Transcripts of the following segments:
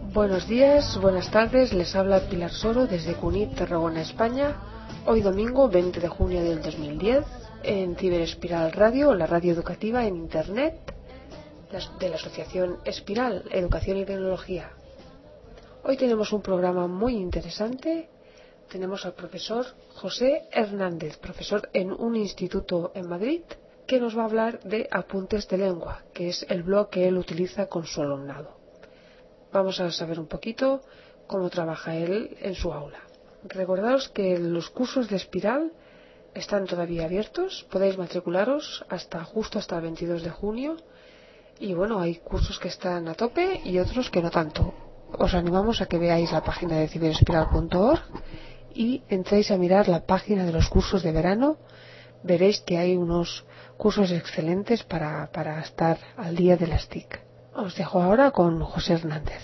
Buenos días, buenas tardes, les habla Pilar Soro desde Cunit, Tarragona, España. Hoy domingo 20 de junio del 2010 en Ciberespiral Radio, la radio educativa en Internet de la Asociación Espiral, Educación y Tecnología. Hoy tenemos un programa muy interesante. Tenemos al profesor José Hernández, profesor en un instituto en Madrid, que nos va a hablar de Apuntes de Lengua, que es el blog que él utiliza con su alumnado. Vamos a saber un poquito cómo trabaja él en su aula. Recordaos que los cursos de Espiral están todavía abiertos, podéis matricularos justo hasta el 22 de junio y bueno, hay cursos que están a tope y otros que no tanto. Os animamos a que veáis la página de ciberespiral.org y entréis a mirar la página de los cursos de verano. Veréis que hay unos cursos excelentes para estar al día de las TIC. Os dejo ahora con José Hernández.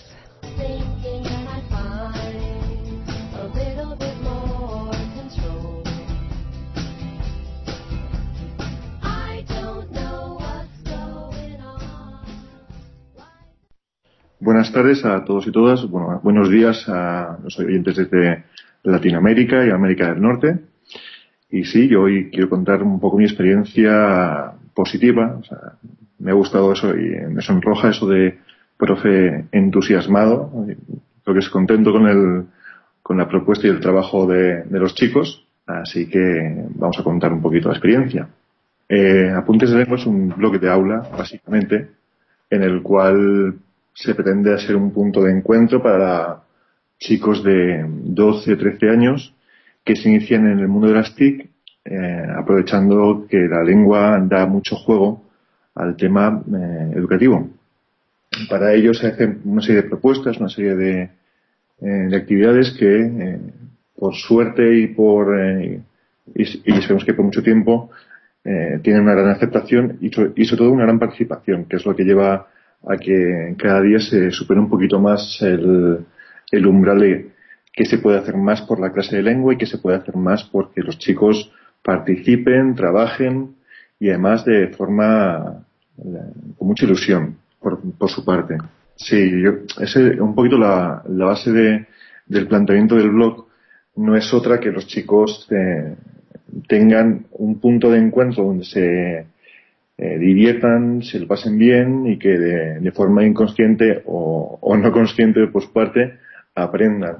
Buenas tardes a todos y todas. Bueno, buenos días a los oyentes desde Latinoamérica y América del Norte. Y sí, yo hoy quiero contar un poco mi experiencia positiva. O sea, me ha gustado eso y me sonroja eso de profe entusiasmado. Creo que es contento con la propuesta y el trabajo de los chicos. Así que vamos a contar un poquito la experiencia. Apuntes de Lengua es un bloque de aula, básicamente, en el cual se pretende hacer un punto de encuentro para chicos de 12 o 13 años que se inician en el mundo de las TIC, aprovechando que la lengua da mucho juego al tema educativo. Para ello se hacen una serie de propuestas, una serie de actividades que, por suerte y esperemos que por mucho tiempo, tienen una gran aceptación y sobre todo una gran participación, que es lo que lleva a que cada día se supere un poquito más el umbral de que se puede hacer más por la clase de lengua y que se puede hacer más porque los chicos participen, trabajen y además de forma con mucha ilusión por su parte. Sí, un poquito la base del planteamiento del blog no es otra que los chicos tengan un punto de encuentro donde se diviertan, se lo pasen bien y que de forma inconsciente o no consciente por su parte aprendan.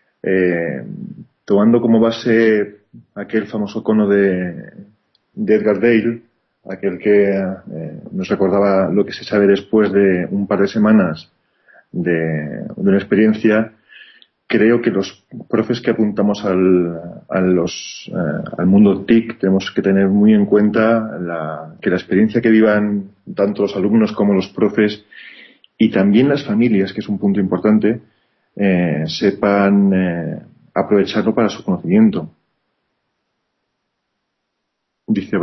Tomando como base aquel famoso cono de Edgar Dale, aquel que nos recordaba lo que se sabe después de un par de semanas de una experiencia, creo que los profes que apuntamos al mundo TIC tenemos que tener muy en cuenta que la experiencia que vivan tanto los alumnos como los profes y también las familias, que es un punto importante, sepan aprovecharlo para su conocimiento. Dice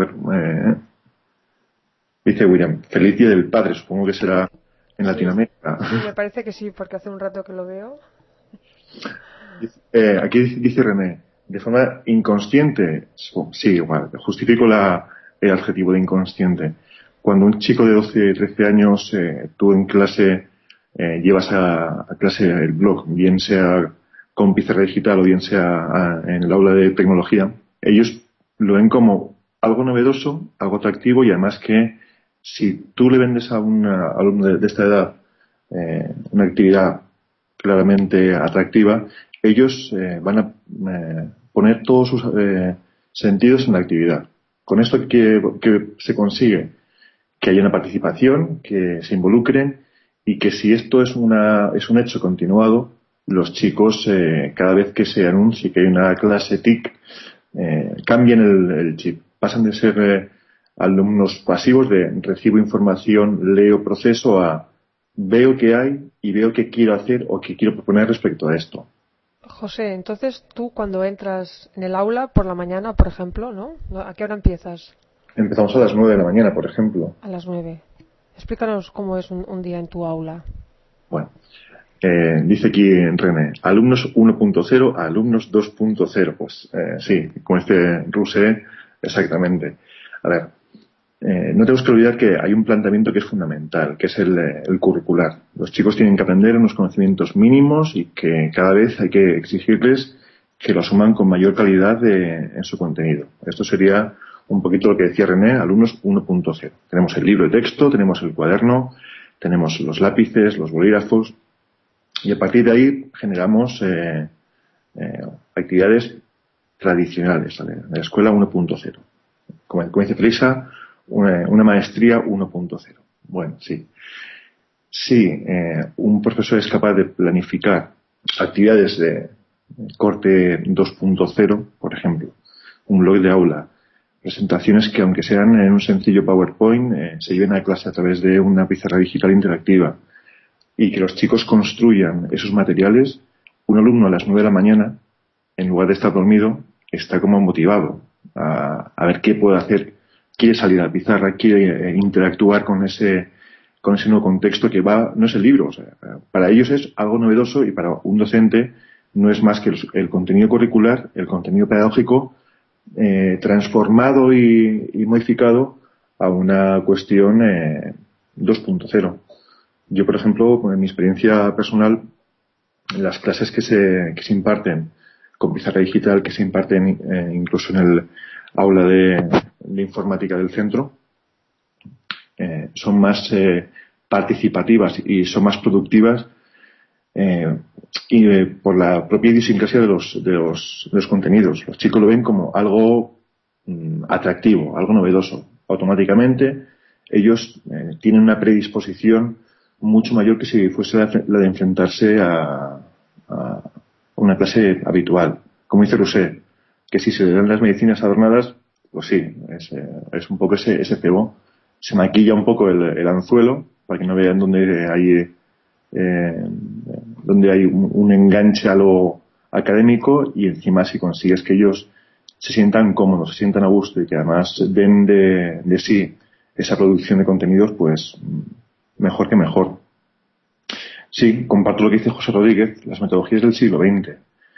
William, feliz Día del Padre, supongo que será en Latinoamérica. Sí, me parece que sí, porque hace un rato que lo veo. Aquí dice René, de forma inconsciente, sí, igual, justifico el adjetivo de inconsciente. Cuando un chico de 12, 13 años, tú en clase llevas a clase el blog, bien sea con pizarra digital o bien sea en el aula de tecnología, ellos lo ven como algo novedoso, algo atractivo y además que si tú le vendes a un alumno de esta edad una actividad claramente atractiva, ellos van a poner todos sus sentidos en la actividad. Con esto que se consigue que haya una participación, que se involucren y que si esto es un hecho continuado, los chicos cada vez que se anuncie que hay una clase TIC cambian el chip, pasan de ser alumnos pasivos de recibo información, leo, proceso a veo qué hay y veo qué quiero hacer o qué quiero proponer respecto a esto. José, entonces tú cuando entras en el aula por la mañana, por ejemplo, ¿no? ¿A qué hora empiezas? Empezamos a las 9 de la mañana, por ejemplo. A las 9. Explícanos cómo es un día en tu aula. Bueno, dice aquí René, alumnos 1.0 a alumnos 2.0. Pues sí, con este Rousseau, exactamente. A ver, no tenemos que olvidar que hay un planteamiento que es fundamental, que es el curricular. Los chicos tienen que aprender unos conocimientos mínimos y que cada vez hay que exigirles que lo asuman con mayor calidad en su contenido. Esto sería un poquito lo que decía René, alumnos 1.0. Tenemos el libro de texto, tenemos el cuaderno, tenemos los lápices, los bolígrafos, y a partir de ahí generamos actividades tradicionales, ¿vale? De la escuela 1.0. Como dice Felisa, una maestría 1.0. Bueno, sí. Si un profesor es capaz de planificar actividades de corte 2.0, por ejemplo, un blog de aula, presentaciones que aunque sean en un sencillo PowerPoint, se lleven a clase a través de una pizarra digital interactiva y que los chicos construyan esos materiales, un alumno a las 9 de la mañana, en lugar de estar dormido, está como motivado a ver qué puede hacer, quiere salir a la pizarra, quiere interactuar con ese nuevo contexto que no es el libro. O sea, para ellos es algo novedoso y para un docente no es más que el contenido curricular, el contenido pedagógico, transformado y modificado a una cuestión 2.0. Yo, por ejemplo, en mi experiencia personal, las clases que se imparten con pizarra digital, que se imparten incluso en el aula de informática del centro, son más participativas y son más productivas por la propia idiosincrasia de los contenidos. Los chicos lo ven como algo atractivo, algo novedoso. Automáticamente ellos tienen una predisposición mucho mayor que si fuese la de enfrentarse a una clase habitual. Como dice Rousseau, que si se le dan las medicinas adornadas, pues sí, es un poco ese cebo. Se maquilla un poco el anzuelo para que no vean donde hay un enganche a lo académico, y encima si consigues que ellos se sientan cómodos, se sientan a gusto y que además den de sí esa producción de contenidos, pues mejor que mejor. Sí, comparto lo que dice José Rodríguez, las metodologías del siglo XX.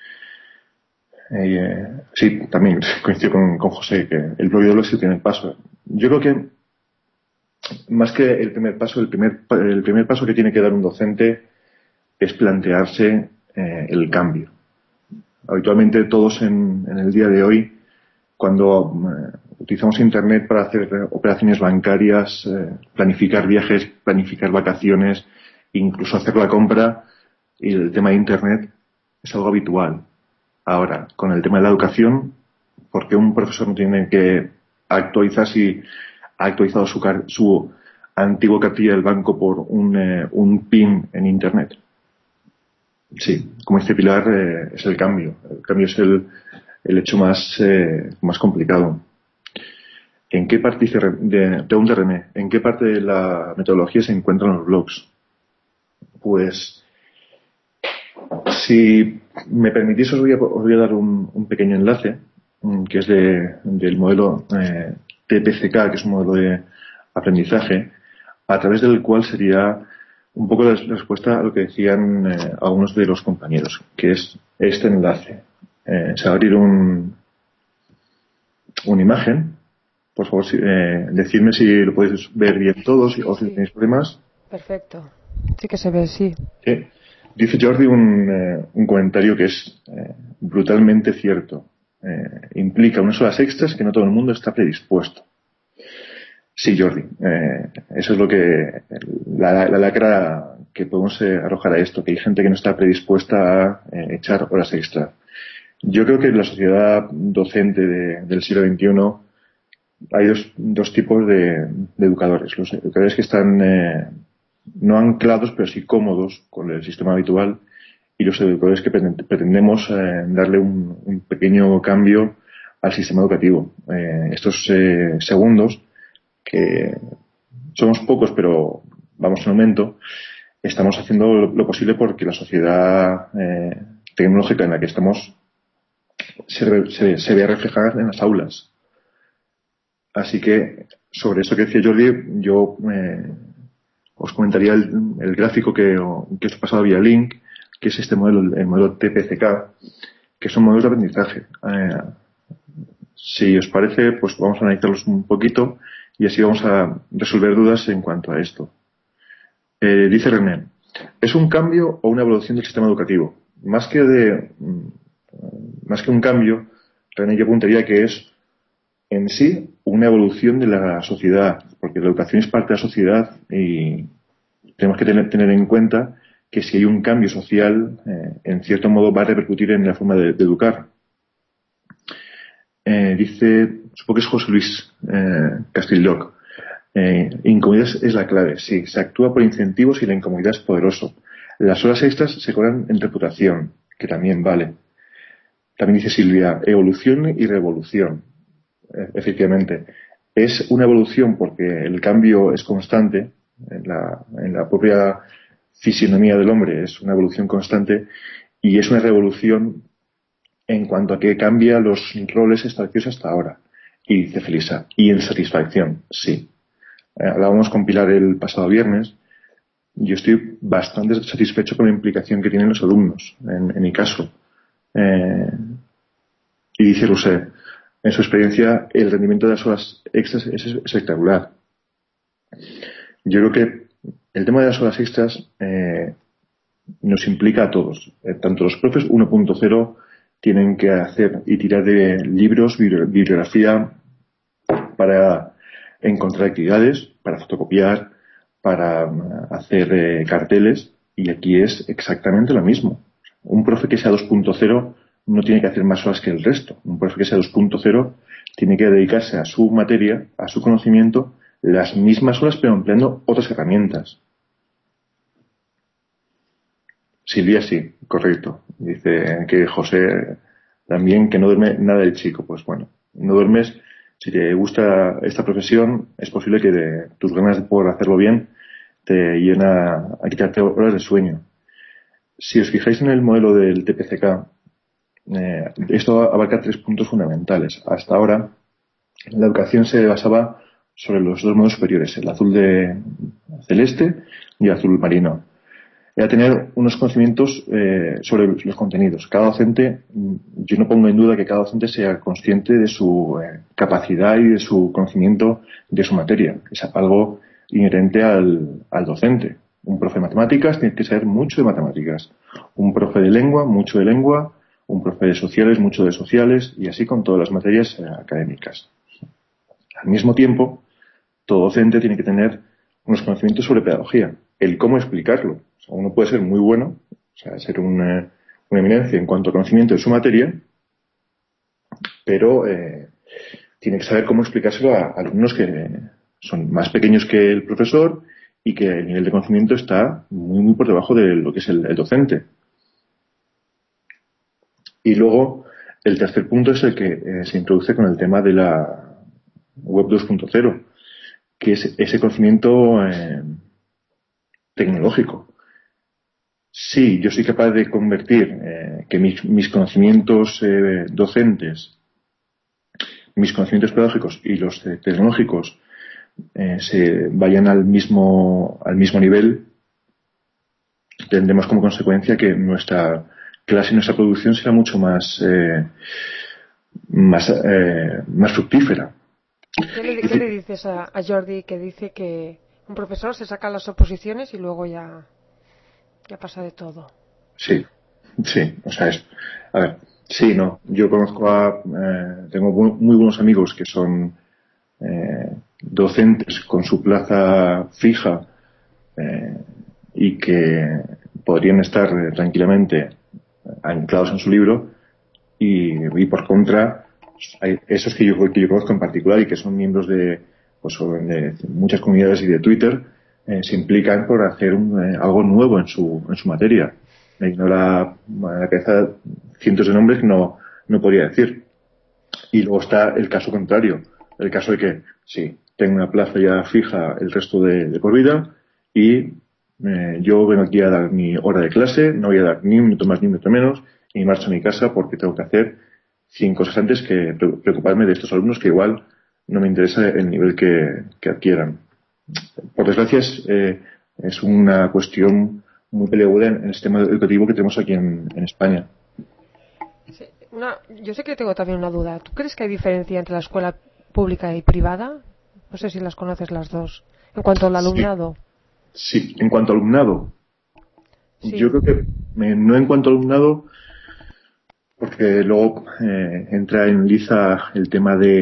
Sí, también coincido con José, que el blog de aula es el primer paso. Yo creo que más que el primer paso, el primer paso que tiene que dar un docente es plantearse el cambio. Habitualmente todos en el día de hoy, cuando utilizamos Internet para hacer operaciones bancarias, planificar viajes, planificar vacaciones, incluso hacer la compra, y el tema de Internet es algo habitual. Ahora, con el tema de la educación, ¿por qué un profesor no tiene que actualizar si ha actualizado su antiguo cartilla del banco por un PIN en Internet? Sí, como dice Pilar, es el cambio. El cambio es el hecho más complicado. ¿En qué parte, pregunta René, en qué parte de la metodología se encuentran los blogs? Pues, si me permitís, os voy a dar un pequeño enlace, que es del modelo TPCK, que es un modelo de aprendizaje, a través del cual sería un poco la respuesta a lo que decían algunos de los compañeros, que es este enlace. Se va a abrir una imagen. Por favor, decidme si lo podéis ver bien todos, o si tenéis problemas. Perfecto. Sí que se ve, sí. Sí. Dice Jordi un comentario que es brutalmente cierto. Implica unas horas extras que no todo el mundo está predispuesto. Sí, Jordi. Eso es lo que la lacra que podemos arrojar a esto, que hay gente que no está predispuesta a echar horas extra. Yo creo que en la sociedad docente del siglo XXI hay dos tipos de educadores. Los educadores que están no anclados, pero sí cómodos con el sistema habitual, y los educadores que pretendemos darle un pequeño cambio al sistema educativo. Estos segundos, que somos pocos pero vamos en aumento, estamos haciendo lo posible porque la sociedad tecnológica en la que estamos se vea reflejada en las aulas. Así que sobre eso que decía Jordi, yo os comentaría el gráfico que os he pasado vía link, que es este modelo, el modelo TPCK, que son modelos de aprendizaje. Si os parece, pues vamos a analizarlos un poquito y así vamos a resolver dudas en cuanto a esto. Dice René, ¿es un cambio o una evolución del sistema educativo? Más que un cambio, René, yo apuntaría que es en sí una evolución de la sociedad, porque la educación es parte de la sociedad y tenemos que tener en cuenta que si hay un cambio social, en cierto modo va a repercutir en la forma de educar. Dice, supongo que es José Luis Castilloc, incomodidad es la clave. Sí, se actúa por incentivos y la incomodidad es poderoso. Las horas extras se cobran en reputación, que también vale. También dice Silvia, evolución y revolución. Efectivamente, es una evolución porque el cambio es constante en la propia fisionomía del hombre, es una evolución constante, y es una revolución en cuanto a que cambia los roles establecidos hasta ahora. Y dice Felisa, y en satisfacción, sí. Hablábamos con Pilar el pasado viernes. Yo estoy bastante satisfecho con la implicación que tienen los alumnos, en mi caso. Y dice Rousset, en su experiencia, el rendimiento de las horas extras es espectacular. Yo creo que el tema de las horas extras nos implica a todos. Tanto los profes 1.0 tienen que hacer y tirar de libros, bibliografía para encontrar actividades, para fotocopiar, para hacer carteles, y aquí es exactamente lo mismo. Un profe que sea 2.0 no tiene que hacer más horas que el resto. Un profe que sea 2.0 tiene que dedicarse a su materia, a su conocimiento, las mismas horas, pero empleando otras herramientas. Silvia, sí, correcto. Dice que José también, que no duerme nada el chico. Pues bueno, no duermes. Si te gusta esta profesión, es posible que tus ganas por hacerlo bien te lleven a quitarte horas de sueño. Si os fijáis en el modelo del TPCK, esto abarca 3 puntos fundamentales. Hasta ahora, la educación se basaba sobre los 2 modos superiores, el azul celeste y el azul marino. Era tener unos conocimientos sobre los contenidos. Cada docente, yo no pongo en duda que cada docente sea consciente de su capacidad y de su conocimiento de su materia. Es algo inherente al docente. Un profe de matemáticas tiene que saber mucho de matemáticas. Un profe de lengua, mucho de lengua. Un profe de sociales, mucho de sociales. Y así con todas las materias académicas. Al mismo tiempo, todo docente tiene que tener unos conocimientos sobre pedagogía. El cómo explicarlo. O sea, uno puede ser muy bueno, o sea, ser una eminencia en cuanto a conocimiento de su materia, pero tiene que saber cómo explicárselo a alumnos que son más pequeños que el profesor y que el nivel de conocimiento está muy, muy por debajo de lo que es el docente. Y luego, el tercer punto es el que se introduce con el tema de la Web 2.0, que es ese conocimiento tecnológico. Sí, yo soy capaz de convertir que mis conocimientos docentes, mis conocimientos pedagógicos y los tecnológicos se vayan al mismo nivel. Tendremos como consecuencia que nuestra clase y nuestra producción será mucho más fructífera. ¿Qué le dices a Jordi, que dice que un profesor se saca las oposiciones y luego ya pasa de todo? Sí, o sea, a ver, sí, no, yo conozco tengo muy buenos amigos que son docentes con su plaza fija y que podrían estar tranquilamente anclados en su libro, y por contra hay esos que yo conozco en particular y que son miembros de muchas comunidades y de Twitter, se implican por hacer algo nuevo en su materia. Me vino a la cabeza cientos de nombres que no podría decir. Y luego está el caso contrario, el caso de que sí, tengo una plaza ya fija el resto de por vida y yo vengo aquí a dar mi hora de clase, no voy a dar ni un minuto más ni un minuto menos, y marcho a mi casa porque tengo que hacer 100 cosas antes que preocuparme de estos alumnos que igual no me interesa el nivel que adquieran. Por desgracia es una cuestión muy peliaguda en el sistema educativo que tenemos aquí en España. Sí, yo sé que tengo también una duda. ¿Tú crees que hay diferencia entre la escuela pública y privada? No sé si las conoces las dos. En cuanto al alumnado. Sí, en cuanto al alumnado. Sí. Yo creo que no en cuanto al alumnado, porque luego entra en liza el tema de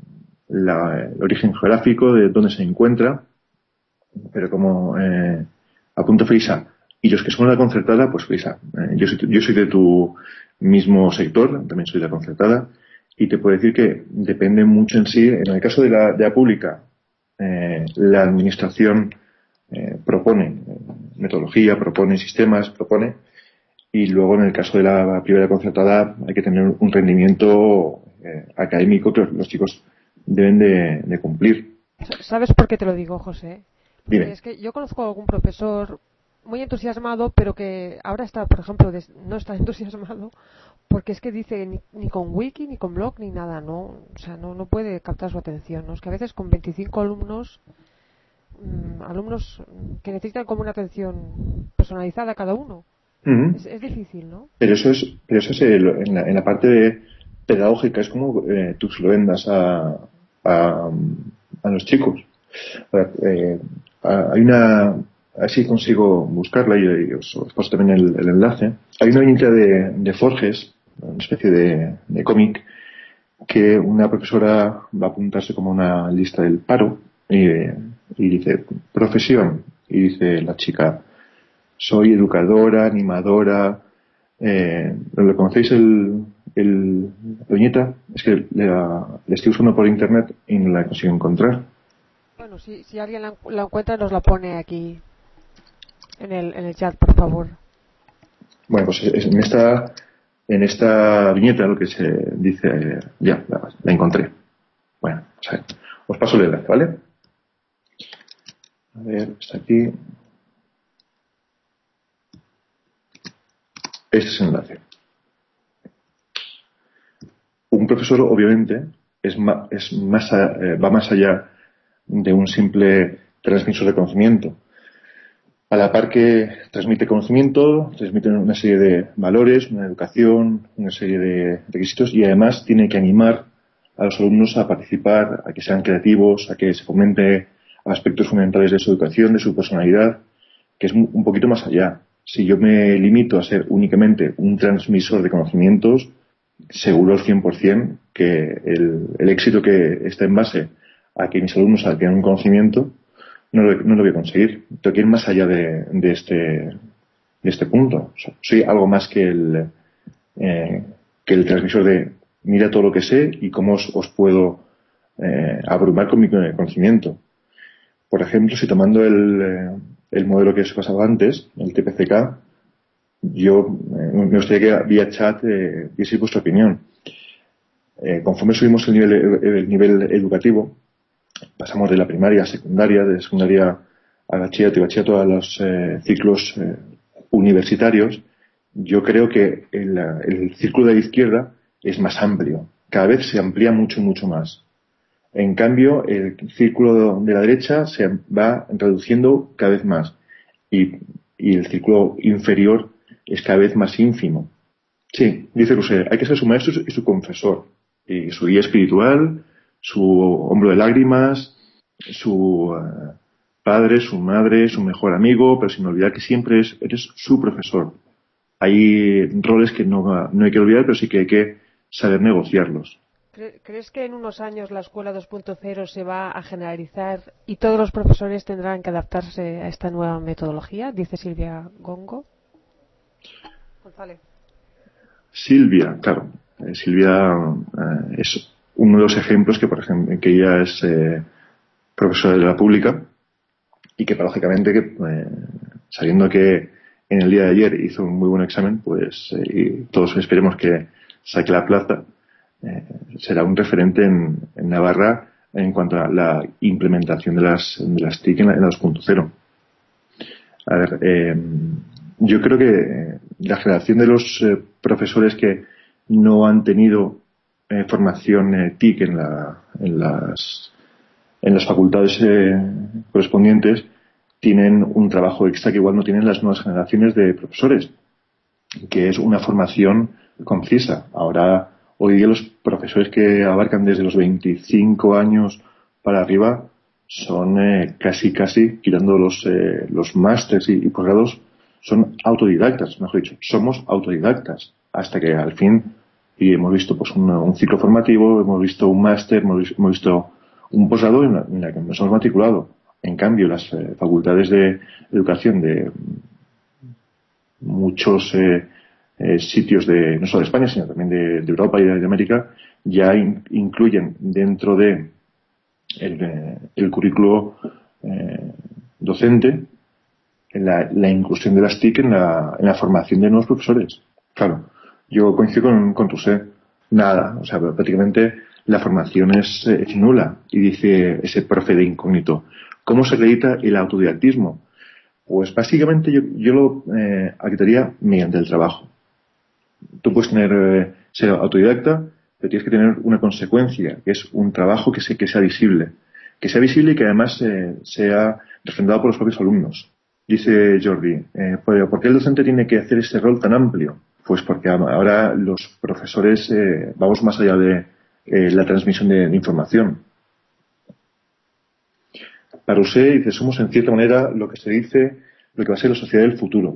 el origen geográfico, de dónde se encuentra, pero como apunta Frisa, y los que son de la concertada, pues Frisa, yo soy de tu mismo sector, también soy de la concertada, y te puedo decir que depende mucho en sí. En el caso de la pública, la administración propone metodología, propone sistemas, propone, y luego en el caso de la privada concertada hay que tener un rendimiento académico que los chicos deben de cumplir. ¿Sabes por qué te lo digo, José? Porque Dime. es que yo conozco a algún profesor muy entusiasmado, pero que ahora está, por ejemplo, no está entusiasmado porque es que dice ni con wiki, ni con blog, ni nada, ¿no? O sea, no puede captar su atención, ¿no? Es que a veces con 25 alumnos, alumnos que necesitan como una atención personalizada cada uno, Uh-huh. es difícil, ¿no? Pero eso es en la parte pedagógica, es como tú se lo vendas a, a los chicos. A ver, hay una, así consigo buscarla y os paso también el enlace. Hay una viñeta de Forges, una especie de cómic, que una profesora va a apuntarse como una lista del paro y dice profesión, y dice la chica: soy educadora, animadora. ¿Lo conocéis la viñeta? Es que la estoy usando por internet y no la consigo encontrar. Bueno, si alguien la encuentra, nos la pone aquí en el chat, por favor. Bueno, pues en esta viñeta lo que se dice, ya, la encontré. Bueno, pues os paso el enlace, ¿vale? A ver, está aquí. Este es el enlace. Un profesor, obviamente, va más allá de un simple transmisor de conocimiento. A la par que transmite conocimiento, transmite una serie de valores, una educación, una serie de requisitos, y además tiene que animar a los alumnos a participar, a que sean creativos, a que se fomente aspectos fundamentales de su educación, de su personalidad, que es un poquito más allá. Si yo me limito a ser únicamente un transmisor de conocimientos, seguro al 100% que el éxito que está en base a que mis alumnos adquieran un conocimiento no lo voy a conseguir. Tengo que ir más allá de este punto. O sea, soy algo más que el transmisor de mira todo lo que sé y cómo os puedo abrumar con mi conocimiento. Por ejemplo, si tomando el modelo que os he pasado antes, el TPCK, yo me gustaría que vía chat dieseis vuestra opinión. Conforme subimos el nivel educativo, pasamos de la primaria a secundaria, de secundaria a bachillerato y bachillerato a los ciclos universitarios. Yo creo que el círculo de la izquierda es más amplio. Cada vez se amplía mucho, mucho más. En cambio, el círculo de la derecha se va reduciendo cada vez más. Y el círculo inferior es cada vez más ínfimo. Sí, dice Rousseau, hay que ser su maestro y su confesor, y su guía espiritual, su hombro de lágrimas, su padre, su madre, su mejor amigo, pero sin olvidar que siempre eres su profesor. Hay roles que no hay que olvidar, pero sí que hay que saber negociarlos. ¿Crees que en unos años la escuela 2.0 se va a generalizar y todos los profesores tendrán que adaptarse a esta nueva metodología? Dice Silvia Gongo. González. Silvia, claro. Silvia es uno de los ejemplos que, por ejemplo, que ella es profesora de la pública y que, paradójicamente, sabiendo que en el día de ayer hizo un muy buen examen, pues y todos esperemos que saque la plaza, será un referente en Navarra en cuanto a la implementación de las TIC en la 2.0. A ver, yo creo que la generación de los profesores que no han tenido formación TIC en las facultades correspondientes tienen un trabajo extra que igual no tienen las nuevas generaciones de profesores, que es una formación concisa. Hoy día los profesores que abarcan desde los 25 años para arriba son casi, quitando los másters y posgrados, son autodidactas, mejor dicho, somos autodidactas, hasta que al fin y hemos visto pues un ciclo formativo, hemos visto un máster, hemos visto un posgrado en la que nos hemos matriculado. En cambio, las facultades de educación de muchos sitios no solo de España, sino también de Europa y de América, ya incluyen dentro de el currículo docente la inclusión de las TIC en la formación de nuevos profesores. Claro, yo coincido con Rousseau. Nada, o sea, prácticamente la formación es nula. Y dice ese profe de incógnito, ¿cómo se acredita el autodidactismo? Pues básicamente yo lo acreditaría mediante el trabajo. Tú puedes ser autodidacta, pero tienes que tener una consecuencia, que es un trabajo que sea visible. Que sea visible y que además sea refrendado por los propios alumnos. Dice Jordi, ¿por qué el docente tiene que hacer ese rol tan amplio? Pues porque ahora los profesores vamos más allá de la transmisión de información. Para Rousseau dice, somos en cierta manera lo que va a ser la sociedad del futuro.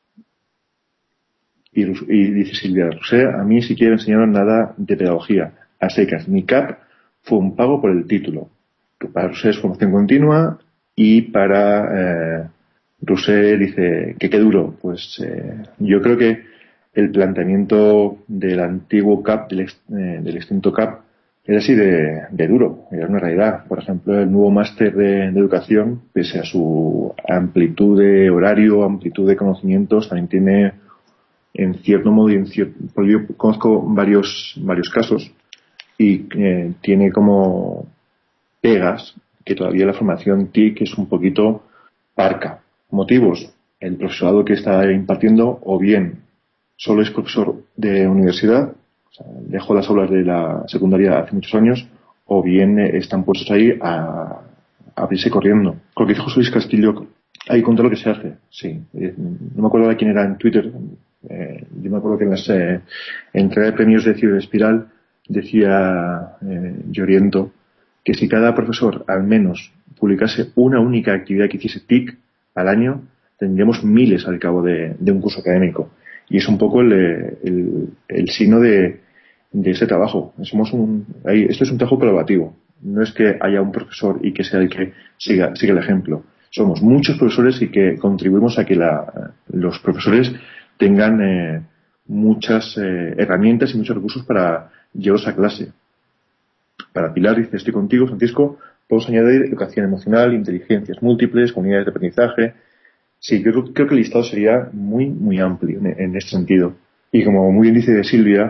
Y dice Silvia, Rousseau, a mí siquiera me enseñaron nada de pedagogía, a secas. Mi CAP fue un pago por el título. Que para Rousseau es formación continua y para Rousseau dice que qué duro. Pues yo creo que el planteamiento del antiguo CAP, del extinto CAP, era así de duro, era una realidad. Por ejemplo, el nuevo máster de educación, pese a su amplitud de horario, amplitud de conocimientos, también tiene, en cierto modo, porque yo conozco varios casos, y tiene como pegas que todavía la formación TIC es un poquito parca. Motivos: el profesorado que está impartiendo o bien solo es profesor de universidad, o sea, dejó las aulas de la secundaria hace muchos años, o bien están puestos ahí a abrirse corriendo. Con lo que dijo José Luis Castillo, hay que contar lo que se hace, sí. No me acuerdo de quién era en Twitter, yo me acuerdo que en las entregas de premios de Ciberespiral decía Lloriento que si cada profesor al menos publicase una única actividad que hiciese TIC al año, tendríamos miles al cabo de un curso académico. Y es un poco el signo de ese trabajo. Esto es un trabajo colaborativo. No es que haya un profesor y que sea el que siga el ejemplo. Somos muchos profesores y que contribuimos a que los profesores tengan muchas herramientas y muchos recursos para llevarlos a clase. Para Pilar, dice, estoy contigo, Francisco, podemos añadir educación emocional, inteligencias múltiples, comunidades de aprendizaje. Sí, yo creo que el listado sería muy, muy amplio en este sentido. Y como muy bien dice Silvia,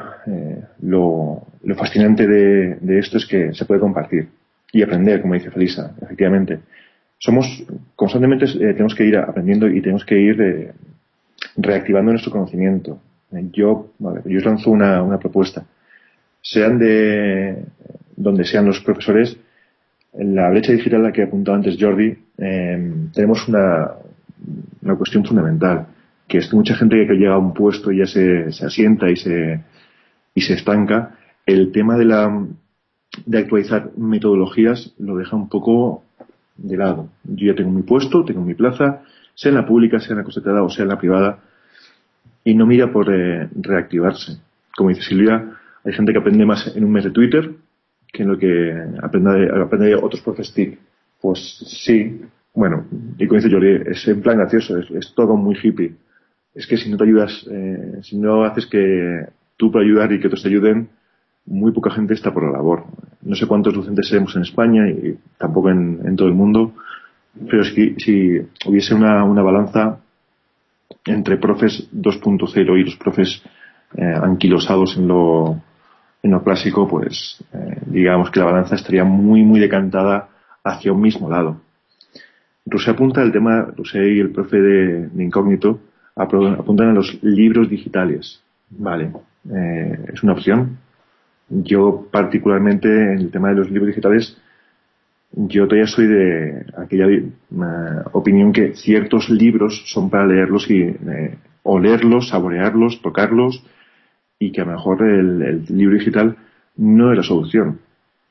lo fascinante de esto es que se puede compartir y aprender, como dice Felisa, efectivamente. Constantemente tenemos que ir aprendiendo y tenemos que ir reactivando nuestro conocimiento. Yo os lanzo una propuesta. Sean de donde sean los profesores, en la brecha digital a la que apuntaba antes Jordi, tenemos una cuestión fundamental, que es que mucha gente que llega a un puesto y ya se asienta y se estanca. El tema de actualizar metodologías lo deja un poco de lado. Yo ya tengo mi puesto, tengo mi plaza, sea en la pública, sea en la concertada o sea en la privada, y no mira por reactivarse. Como dice Silvia, hay gente que aprende más en un mes de Twitter que en lo que aprende de otros profes TIC. Pues sí, bueno, y como dice Jordi, es en plan gracioso, es todo muy hippie. Es que si no te ayudas, si no haces que tú para ayudar y que otros te ayuden, muy poca gente está por la labor. No sé cuántos docentes seremos en España y tampoco en todo el mundo, pero si hubiese una balanza entre profes 2.0 y los profes anquilosados en lo clásico, pues digamos que la balanza estaría muy, muy decantada hacia un mismo lado. Rousseau apunta el tema, Rousseau y el profe de Incógnito apuntan a los libros digitales. Vale, es una opción. Yo particularmente en el tema de los libros digitales, yo todavía soy de aquella opinión que ciertos libros son para leerlos y olerlos, saborearlos, tocarlos, y que a lo mejor el libro digital no es la solución.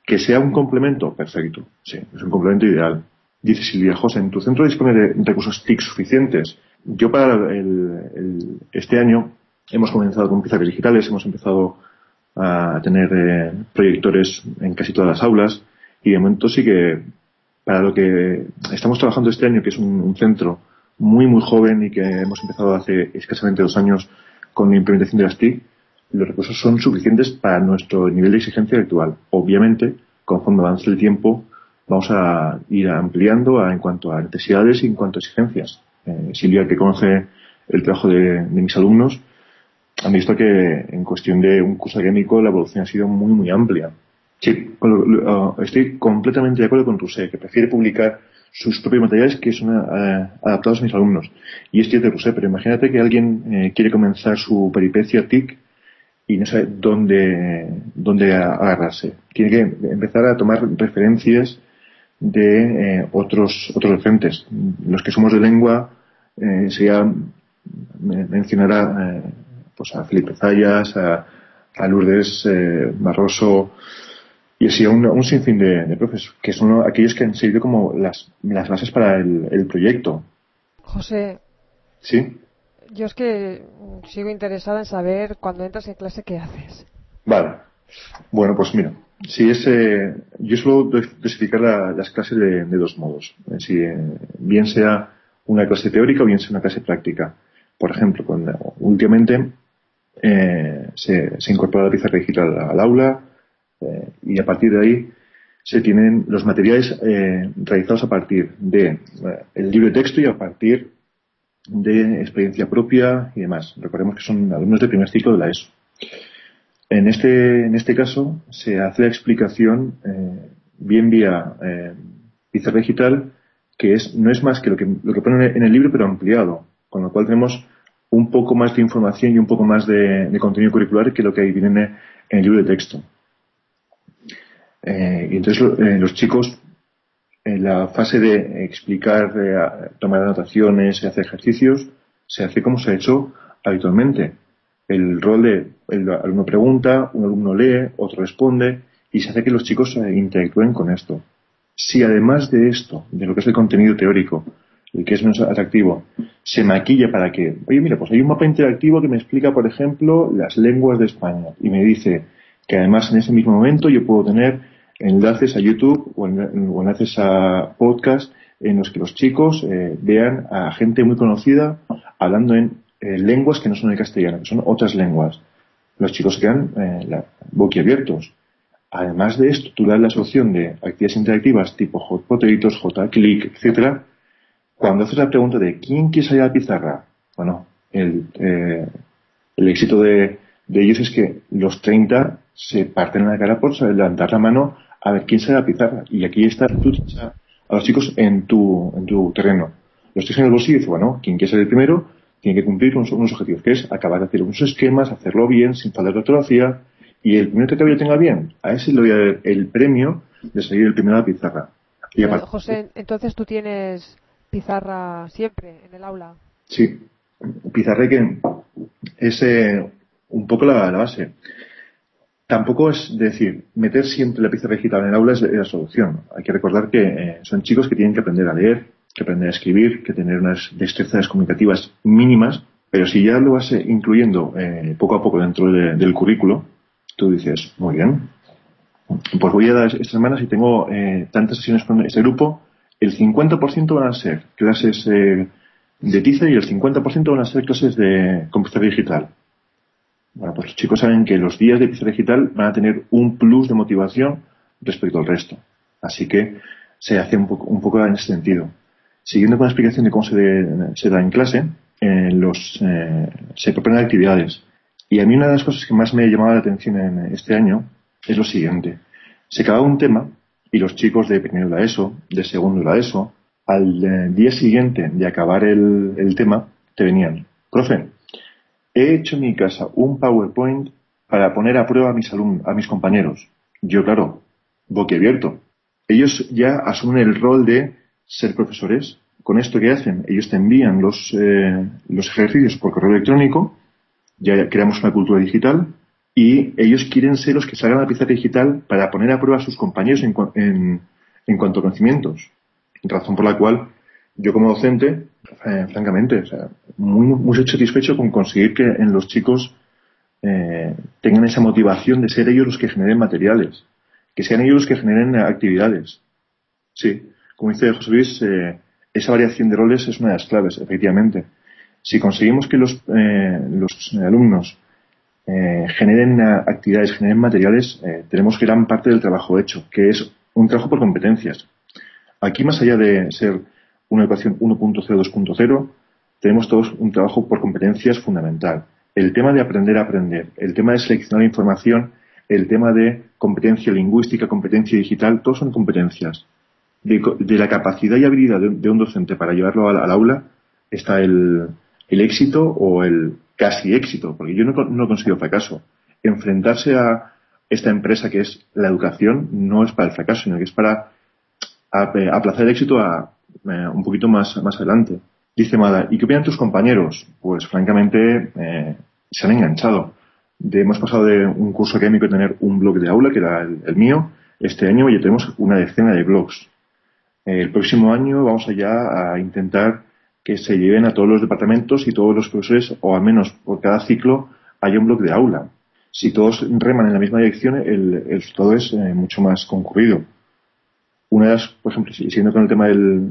Que sea un complemento, perfecto, sí, es un complemento ideal. Dice Silvia: José, ¿en tu centro dispone de recursos TIC suficientes? Yo para este año hemos comenzado con pizarras digitales, hemos empezado a tener proyectores en casi todas las aulas, y de momento sí que para lo que estamos trabajando este año, que es un centro muy muy joven y que hemos empezado hace escasamente 2 años con la implementación de las TIC, los recursos son suficientes para nuestro nivel de exigencia actual. Obviamente, conforme avance el tiempo, vamos a ir ampliando en cuanto a necesidades y en cuanto a exigencias. Silvia, que conoce el trabajo de mis alumnos, han visto que en cuestión de un curso académico la evolución ha sido muy muy amplia. Sí, estoy completamente de acuerdo con Rousset, que prefiere publicar sus propios materiales que son adaptados a mis alumnos. Y es cierto, Rousset, pero imagínate que alguien quiere comenzar su peripecia TIC y no sabe dónde agarrarse. Tiene que empezar a tomar referencias de otros docentes. Los que somos de lengua, sería mencionar pues a Felipe Zayas, a Lourdes Barroso, y así a un sinfín de profes, que son aquellos que han servido como las bases para el proyecto. José, ¿Sí? yo es que sigo interesada en saber cuando entras en clase qué haces. Vale. Bueno, pues mira, si es, yo suelo clasificar las clases de 2 modos. Si bien sea una clase teórica o bien sea una clase práctica. Por ejemplo, últimamente se incorpora la pizarra digital al aula, y a partir de ahí se tienen los materiales realizados a partir de el libro de texto y a partir de experiencia propia y demás. Recordemos que son alumnos de primer ciclo de la ESO. En este caso se hace la explicación bien vía pizarra digital, que no es más que lo que pone en el libro, pero ampliado, con lo cual tenemos un poco más de información y un poco más de contenido curricular que lo que viene en el libro de texto. Y entonces los chicos, en la fase de explicar, tomar anotaciones, hacer ejercicios, se hace como se ha hecho habitualmente. El rol de el alumno pregunta, un alumno lee, otro responde, y se hace que los chicos interactúen con esto. Si además de esto, de lo que es el contenido teórico, el que es menos atractivo, se maquilla para que, oye, mira, pues hay un mapa interactivo que me explica, por ejemplo, las lenguas de España, y me dice que además en ese mismo momento yo puedo tener enlaces a YouTube o enlaces a podcast en los que los chicos vean a gente muy conocida hablando en lenguas que no son el castellano, que son otras lenguas. Los chicos quedan boquiabiertos. Además de esto, tú das la opción de actividades interactivas tipo Hot Potatoes, JClick, etcétera. Cuando haces la pregunta de ¿quién quiere salir a la pizarra? Bueno, el éxito de ellos es que los 30 se parten la cara por levantar la mano a ver quién sale a la pizarra. Y aquí está, tú tienes a los chicos en tu terreno. Los tienes en el bolsillo y dices, bueno, quien quiere salir primero tiene que cumplir unos objetivos, que es acabar de hacer unos esquemas, hacerlo bien, sin faltar de ortografía, y el primero que lo tenga bien, a ese le voy a dar el premio de salir el primero a la pizarra. Y Pero, José, entonces tú tienes pizarra siempre en el aula. Sí, pizarra que es un poco la base. Tampoco es decir, meter siempre la pizarra digital en el aula es la solución. Hay que recordar que son chicos que tienen que aprender a leer, que aprender a escribir, que tener unas destrezas comunicativas mínimas, pero si ya lo vas incluyendo poco a poco dentro del currículo, tú dices, muy bien, pues voy a dar estas semanas y tengo tantas sesiones con este grupo, el 50% van a ser clases de tiza y el 50% van a ser clases con pizarra digital. Bueno, pues los chicos saben que los días de pizarra digital van a tener un plus de motivación respecto al resto. Así que se hace un poco en ese sentido. Siguiendo con la explicación de cómo se da en clase, se proponen actividades. Y a mí una de las cosas que más me llamaba la atención en este año es lo siguiente. Se acababa un tema y los chicos de primero de la ESO, de segundo de la ESO, al día siguiente de acabar el tema, te venían, profe, he hecho en mi casa un PowerPoint para poner a prueba a mis compañeros. Yo, claro, boquiabierto. Ellos ya asumen el rol de ser profesores. Con esto que hacen, ellos te envían los ejercicios por correo electrónico, ya creamos una cultura digital, y ellos quieren ser los que salgan a la pizarra digital para poner a prueba a sus compañeros en cuanto a conocimientos. Razón por la cual yo como docente, francamente, o sea, muy satisfecho con conseguir que en los chicos tengan esa motivación de ser ellos los que generen materiales, que sean ellos los que generen actividades. Sí, como dice José Luis, esa variación de roles es una de las claves, efectivamente. Si conseguimos que los alumnos generen actividades, generen materiales, tenemos gran parte del trabajo hecho, que es un trabajo por competencias. Aquí, más allá de ser una educación 1.0, 2.0, tenemos todos un trabajo por competencias fundamental. El tema de aprender a aprender, el tema de seleccionar información, el tema de competencia lingüística, competencia digital, todos son competencias. De la capacidad y habilidad de un docente para llevarlo al aula está el éxito o el casi éxito, porque yo no considero fracaso. Enfrentarse a esta empresa que es la educación no es para el fracaso, sino que es para aplazar el éxito a un poquito más adelante. Dice Mada, ¿y qué opinan tus compañeros? Pues francamente se han enganchado. Hemos pasado de un curso académico de tener un blog de aula, que era el mío, este año ya tenemos una decena de blogs. El próximo año vamos allá a intentar que se lleven a todos los departamentos y todos los profesores, o al menos por cada ciclo, haya un blog de aula. Si todos reman en la misma dirección, el resultado es mucho más concurrido. Una de las, por ejemplo, siguiendo con el tema del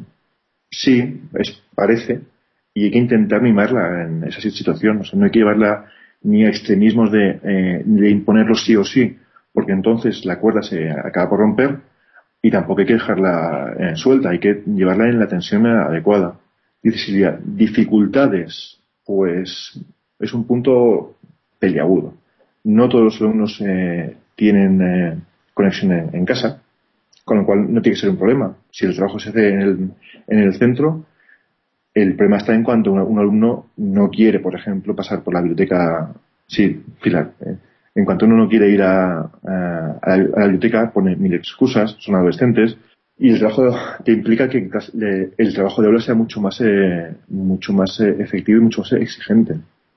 sí, parece, y hay que intentar mimarla en esa situación. O sea, no hay que llevarla ni a extremismos de imponerlo sí o sí, porque entonces la cuerda se acaba por romper, y tampoco hay que dejarla suelta, hay que llevarla en la tensión adecuada. Dice Silvia, dificultades, pues es un punto peliagudo. No todos los alumnos tienen conexión en casa, con lo cual no tiene que ser un problema. Si el trabajo se hace en el centro, el problema está en cuanto un alumno no quiere, por ejemplo, pasar por la biblioteca. Sí, Pilar. En cuanto uno no quiere ir a la biblioteca, pone mil excusas, son adolescentes, y el trabajo que implica que el trabajo de aula sea mucho más efectivo y mucho más exigente.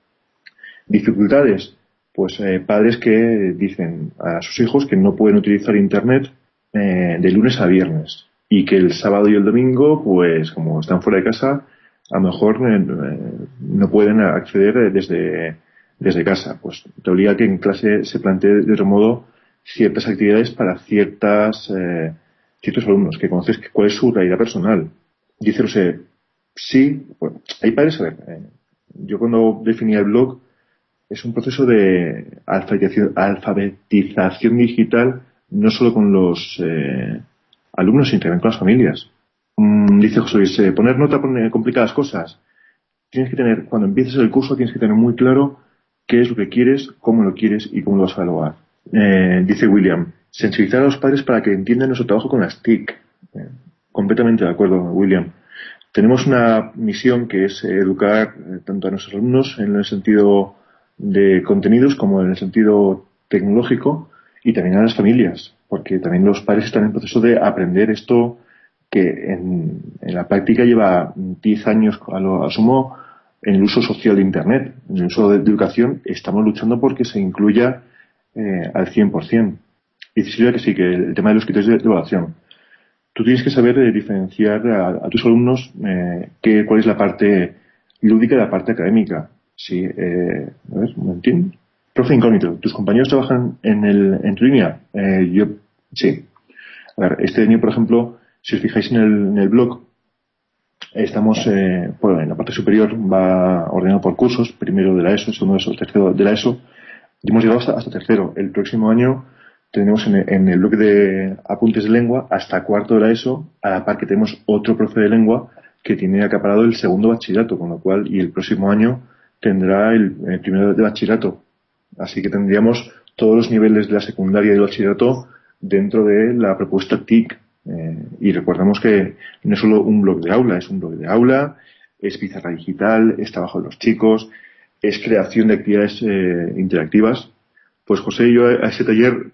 Dificultades, pues padres que dicen a sus hijos que no pueden utilizar internet de lunes a viernes, y que el sábado y el domingo, pues como están fuera de casa, a lo mejor no pueden acceder desde casa. Pues te obliga a que en clase se plantee de otro modo ciertas actividades para ciertos alumnos, que conoces cuál es su realidad personal. Dice, no sé, sí, bueno, hay padres, a ver, yo cuando definía el blog, es un proceso de alfabetización digital, no solo con los alumnos, sino también con las familias. Dice José Luis, poner nota pone complicadas cosas. Tienes que tener, cuando empieces el curso, tienes que tener muy claro qué es lo que quieres, cómo lo quieres y cómo lo vas a evaluar. Dice William, sensibilizar a los padres para que entiendan nuestro trabajo con las TIC. Completamente de acuerdo, William. Tenemos una misión que es educar tanto a nuestros alumnos en el sentido de contenidos como en el sentido tecnológico, y también a las familias, porque también los padres están en proceso de aprender esto que en la práctica lleva 10 años a lo sumo en el uso social de Internet. En el uso de educación estamos luchando porque se incluya al 100%. Y Silvia, que sí, que el tema de los criterios de evaluación. Tú tienes que saber diferenciar a tus alumnos cuál es la parte lúdica de la parte académica. Sí, a ver, un momentín. Profe incógnito, ¿tus compañeros trabajan en tu línea? Yo, sí. A ver, este año, por ejemplo, si os fijáis en el blog, estamos, bueno, en la parte superior va ordenado por cursos, primero de la ESO, segundo de ESO, tercero de la ESO, y hemos llegado hasta tercero. El próximo año tenemos en el blog de apuntes de lengua hasta cuarto de la ESO, a la par que tenemos otro profe de lengua que tiene acaparado el segundo bachillerato, con lo cual, y el próximo año tendrá el primero de bachillerato. Así que tendríamos todos los niveles de la secundaria y del bachillerato dentro de la propuesta TIC. Y recordamos que no es solo un blog de aula, es un blog de aula, es pizarra digital, es trabajo de los chicos, es creación de actividades interactivas. Pues José, yo a ese taller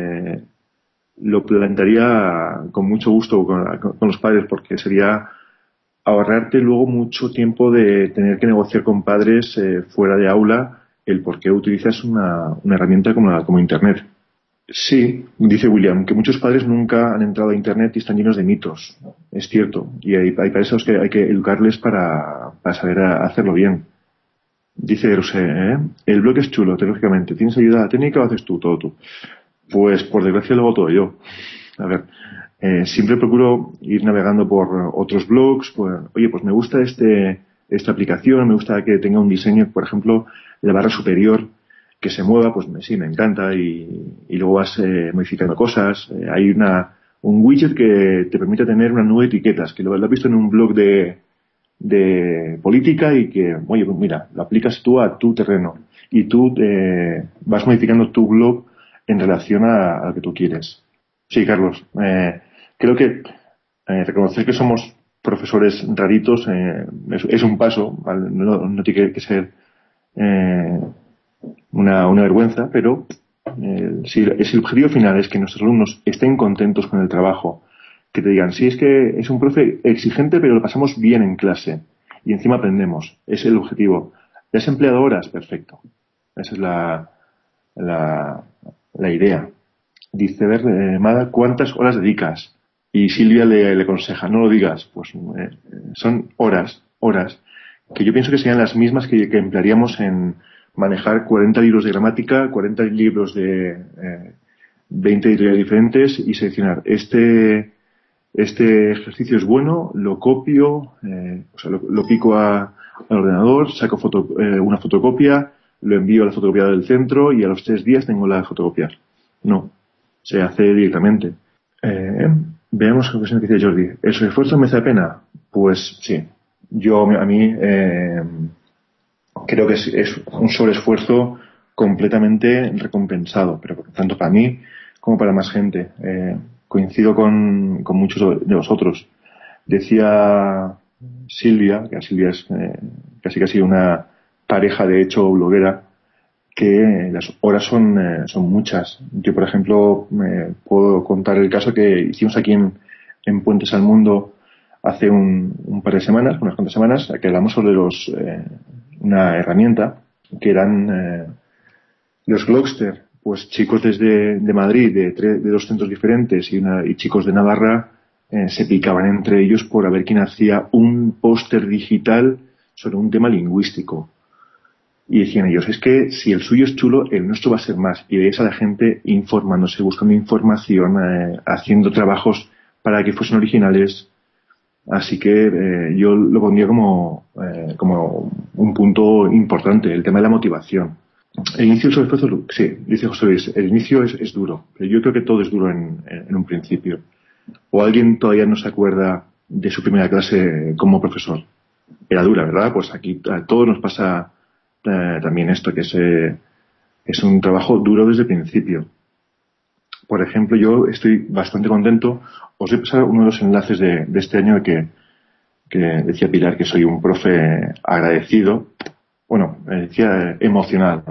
lo plantearía con mucho gusto con los padres, porque sería ahorrarte luego mucho tiempo de tener que negociar con padres fuera de aula el por qué utilizas una herramienta como Internet. Sí, dice William, que muchos padres nunca han entrado a Internet y están llenos de mitos. Es cierto. Y hay padres a los que hay que educarles para saber hacerlo bien. Dice Rosé, el blog es chulo, tecnológicamente. ¿Tienes ayuda técnica o haces tú, todo tú? Pues por desgracia lo hago todo yo. A ver, siempre procuro ir navegando por otros blogs. Oye, pues me gusta esta aplicación, me gusta que tenga un diseño, por ejemplo, la barra superior que se mueva, pues sí, me encanta y luego vas modificando cosas. Hay un widget que te permite tener una nube de etiquetas, que lo has visto en un blog de política y que, oye, pues mira, lo aplicas tú a tu terreno y tú vas modificando tu blog en relación a lo que tú quieres. Sí, Carlos, creo que reconocer que somos profesores raritos es un paso, ¿vale? No tiene que ser una vergüenza, pero si el objetivo final es que nuestros alumnos estén contentos con el trabajo, que te digan, sí, es que es un profe exigente, pero lo pasamos bien en clase y encima aprendemos, es el objetivo. ¿Le has empleado horas? Perfecto. Esa es la idea. Dice, Mada, ¿cuántas horas dedicas? Y Silvia le aconseja, no lo digas, pues son horas, que yo pienso que serían las mismas que emplearíamos en manejar 40 libros de gramática, 40 libros de 20 editoriales diferentes y seleccionar este ejercicio es bueno, lo copio, lo pico al ordenador, saco una fotocopia, lo envío a la fotocopiadora del centro y a los 3 días tengo la fotocopia. No, se hace directamente. Veamos lo que dice Jordi. ¿El sobreesfuerzo merece la pena? Pues sí. A mí creo que es un sobreesfuerzo completamente recompensado, pero tanto para mí como para más gente. Coincido con muchos de vosotros. Decía Silvia, que Silvia es casi una pareja de hecho bloguera, que las horas son muchas. Yo, por ejemplo, me puedo contar el caso que hicimos aquí en Puentes al Mundo hace unas cuantas semanas, que hablamos sobre una herramienta que eran los Glogster, pues chicos de Madrid, de 2 centros diferentes y chicos de Navarra se picaban entre ellos por a ver quién hacía un póster digital sobre un tema lingüístico. Y decían ellos, es que si el suyo es chulo, el nuestro va a ser más. Y veis a la gente informándose, buscando información, haciendo trabajos para que fuesen originales. Así que yo lo pondría como un punto importante, el tema de la motivación. El inicio del sobreesfuerzo, sí, dice José Luis, el inicio es duro. Pero yo creo que todo es duro en un principio. ¿O alguien todavía no se acuerda de su primera clase como profesor? Era dura, ¿verdad? Pues aquí a todos nos pasa también esto, que es un trabajo duro desde el principio. Por ejemplo, yo estoy bastante contento. Os voy a pasar uno de los enlaces de este año que decía Pilar que soy un profe agradecido. Bueno, decía emocional.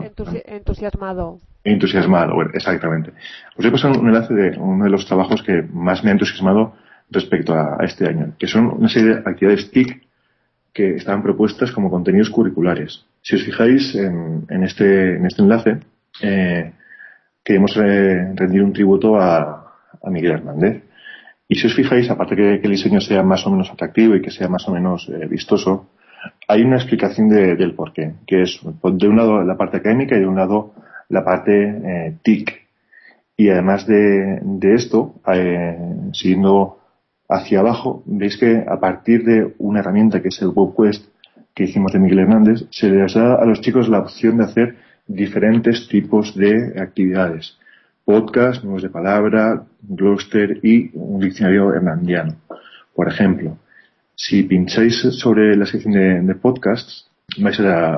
Entusiasmado, bueno, exactamente. Os voy a pasar un enlace de uno de los trabajos que más me ha entusiasmado respecto a este año, que son una serie de actividades TIC que estaban propuestas como contenidos curriculares. Si os fijáis en este enlace, queremos rendir un tributo a Miguel Hernández. Y si os fijáis, aparte que el diseño sea más o menos atractivo y que sea más o menos vistoso, hay una explicación del porqué, que es de un lado la parte académica y de un lado la parte TIC. Y además de esto, siguiendo hacia abajo, veis que a partir de una herramienta que es el WebQuest que hicimos de Miguel Hernández, se les da a los chicos la opción de hacer diferentes tipos de actividades. Podcast, nuevos de palabra, Glogster y un diccionario hernandiano. Por ejemplo, si pincháis sobre la sección de podcasts, vais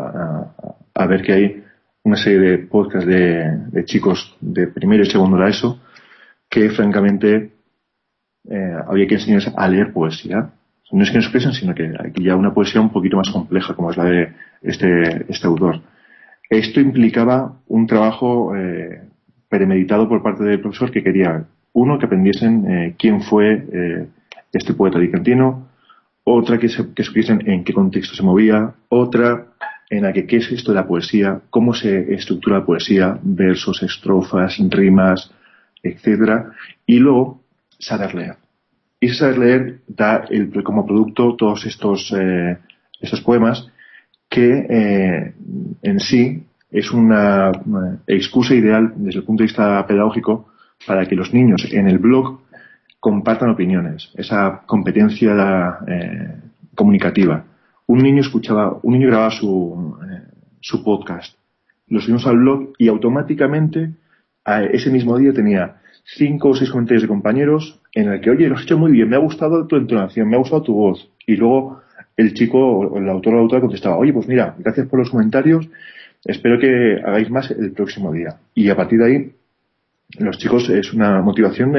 a ver que hay una serie de podcasts de chicos de primero y segundo de la ESO que francamente había que enseñarles a leer poesía. No es que nos expresen, sino que aquí ya una poesía un poquito más compleja, como es la de este autor. Esto implicaba un trabajo premeditado por parte del profesor que quería, uno, que aprendiesen quién fue este poeta alicantino, otra que supiesen en qué contexto se movía, otra en la que qué es esto de la poesía, cómo se estructura la poesía, versos, estrofas, rimas, etcétera, y luego saber leer. Y ese saber leer da como producto todos estos poemas que en sí es una excusa ideal desde el punto de vista pedagógico para que los niños en el blog compartan opiniones, esa competencia comunicativa. Un niño grababa su podcast, lo subimos al blog y automáticamente ese mismo día tenía 5 o 6 comentarios de compañeros en el que, oye, lo has hecho muy bien, me ha gustado tu entonación, me ha gustado tu voz. Y luego el chico, o el autor o la autora contestaba, oye, pues mira, gracias por los comentarios, espero que hagáis más el próximo día. Y a partir de ahí, los chicos es una motivación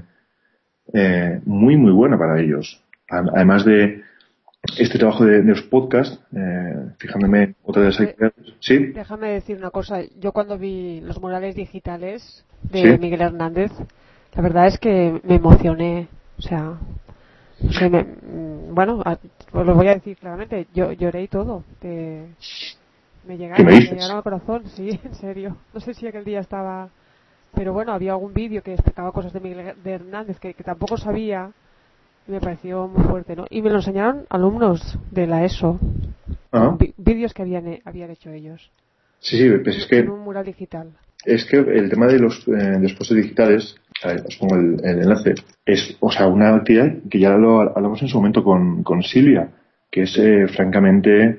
muy, muy buena para ellos. Además de este trabajo de los podcasts, fijándome otra de las actividades. ¿Sí? Déjame decir una cosa. Yo cuando vi los murales digitales de ¿Sí? Miguel Hernández, la verdad es que me emocioné. O sea, no sé, bueno, os lo voy a decir claramente, yo lloré y todo. Me ¿Qué me dices? llegaron al corazón, sí, en serio. No sé si aquel día estaba... Pero bueno, había algún vídeo que explicaba cosas de Miguel de Hernández que tampoco sabía y me pareció muy fuerte, ¿no? Y me lo enseñaron alumnos de la ESO, Ajá. con vídeos que habían hecho ellos Sí, sí, pues en un mural digital. es que el tema de los puestos digitales, a ver, os pongo el enlace, es, o sea, una actividad que ya lo hablamos en su momento con Silvia, que es francamente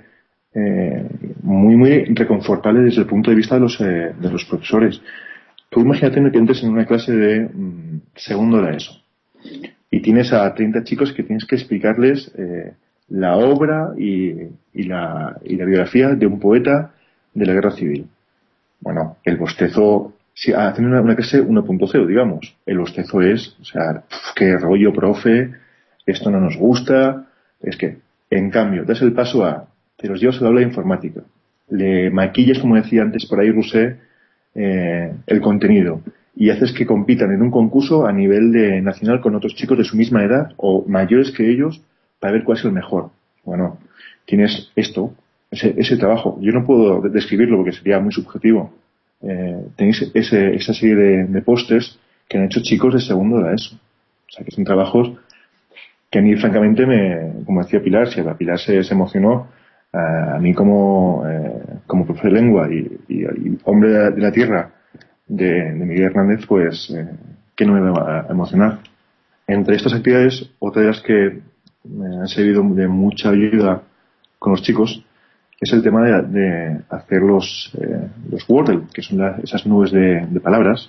muy, muy reconfortable desde el punto de vista de los profesores. Tú imagínate que entres en una clase de segundo de la ESO y tienes a 30 chicos que tienes que explicarles la obra y la biografía de un poeta de la Guerra Civil. Bueno, el bostezo, si hacen una clase 1.0, digamos, el bostezo es, o sea, qué rollo, profe, esto no nos gusta, es que, en cambio, das el paso te los llevas al aula de informática, le maquillas, como decía antes por ahí Rousset, el contenido, y haces que compitan en un concurso a nivel nacional con otros chicos de su misma edad o mayores que ellos para ver cuál es el mejor. Bueno, tienes esto, ese trabajo. Yo no puedo describirlo porque sería muy subjetivo. Tenéis esa serie de pósters que han hecho chicos de segundo de la ESO. O sea, que son trabajos que a mí, francamente, como decía Pilar, si a la Pilar se emocionó, a mí como profesor de lengua y hombre de la tierra de Miguel Hernández, pues, que no me va a emocionar. Entre estas actividades, otra de las que me han servido de mucha ayuda con los chicos es el tema de hacer los Wordle, que son esas nubes de palabras.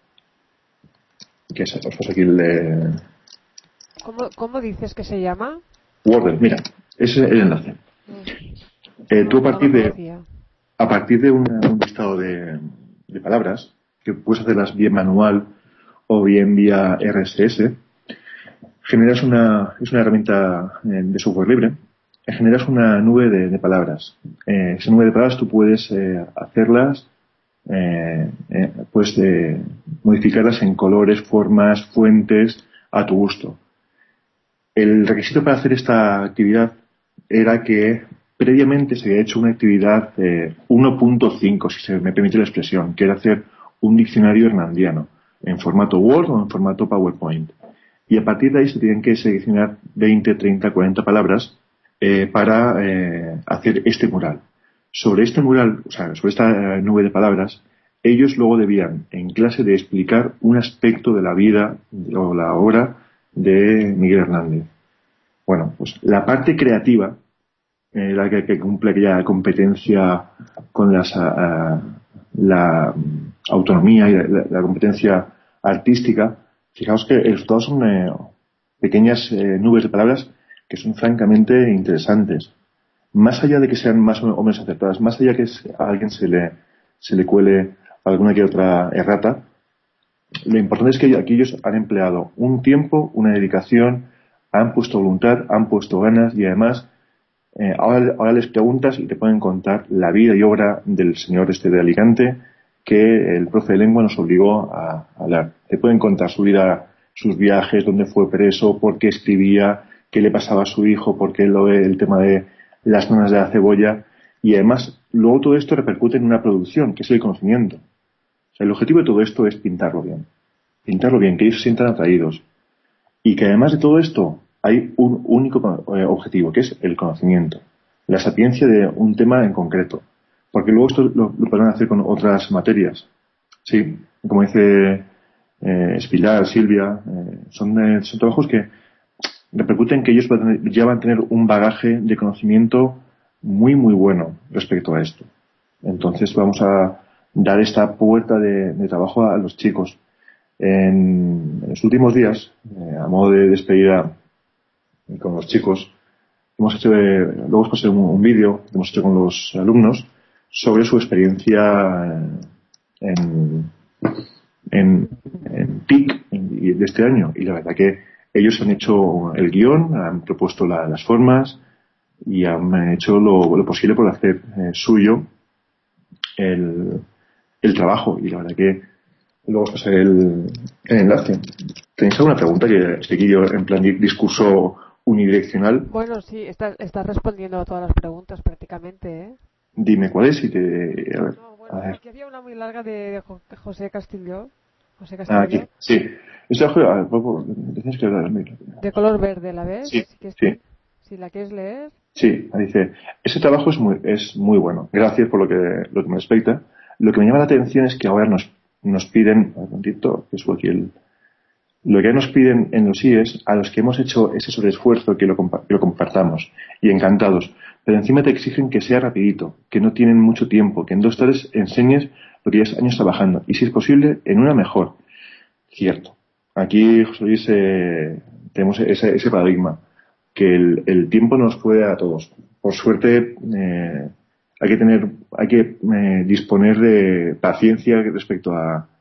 Que os paso aquí ¿Cómo dices que se llama? Wordle, mira, ese es el enlace. Tú a partir de un listado de palabras, que puedes hacerlas bien manual o bien vía RSS, es una herramienta de software libre, generas una nube de palabras. Esa nube de palabras tú puedes hacerlas, puedes modificarlas en colores, formas, fuentes, a tu gusto. El requisito para hacer esta actividad era que previamente se había hecho una actividad 1.5, si se me permite la expresión, que era hacer un diccionario hernandiano en formato Word o en formato PowerPoint. Y a partir de ahí se tenían que seleccionar 20, 30, 40 palabras para hacer este mural. Sobre este mural, o sea, sobre esta nube de palabras, ellos luego debían en clase de explicar un aspecto de la vida o la obra de Miguel Hernández. Bueno, pues la parte creativa, la que cumple aquella competencia con la autonomía y la competencia artística, fijaos que el resultado son pequeñas nubes de palabras que son francamente interesantes. Más allá de que sean más o menos acertadas, más allá que a alguien se le cuele alguna que otra errata, lo importante es que aquí ellos han empleado un tiempo, una dedicación, han puesto voluntad, han puesto ganas y además ahora les preguntas y te pueden contar la vida y obra del señor de Alicante que el profe de lengua nos obligó a hablar. Te pueden contar su vida, sus viajes, dónde fue preso, por qué escribía, qué le pasaba a su hijo, por qué el tema de las nanas de la cebolla. Y además, luego todo esto repercute en una producción, que es el conocimiento. O sea, el objetivo de todo esto es pintarlo bien. Pintarlo bien, que ellos se sientan atraídos. Y que además de todo esto, hay un único objetivo, que es el conocimiento. La sapiencia de un tema en concreto. Porque luego esto lo podrán hacer con otras materias. Sí, como dice Espilar, Silvia, son trabajos que repercuten que ellos ya van a tener un bagaje de conocimiento muy, muy bueno respecto a esto. Entonces vamos a dar esta puerta de trabajo a los chicos. En los últimos días, a modo de despedida con los chicos, hemos hecho, luego os pasé un vídeo que hemos hecho con los alumnos sobre su experiencia en TIC de este año. Y la verdad que ellos han hecho el guión, han propuesto las formas y han hecho lo posible por hacer suyo el trabajo. Y la verdad que luego os pasaré el enlace. ¿Tenéis alguna pregunta? Que seguí yo en plan discurso unidireccional. Bueno, sí, estás respondiendo a todas las preguntas prácticamente, ¿eh? Dime cuál es y te... No, bueno, aquí había una muy larga de José Castillo. Aquí, sí. Tienes que hablar. De color verde, ¿la ves? Sí, sí. Si la quieres leer. Sí, dice, ese trabajo es muy bueno. Gracias por lo que me respecta. Lo que me llama la atención es que ahora nos piden, un momentito, que subo aquí lo que nos piden en los IES, a los que hemos hecho ese sobreesfuerzo, que lo compartamos. Y encantados. Pero encima te exigen que sea rapidito, que no tienen mucho tiempo, que en 2 tardes enseñes lo que llevas años trabajando. Y si es posible, en una mejor. Cierto. Aquí, José Luis, tenemos ese paradigma. Que el tiempo nos puede a todos. Por suerte, hay que disponer de paciencia respecto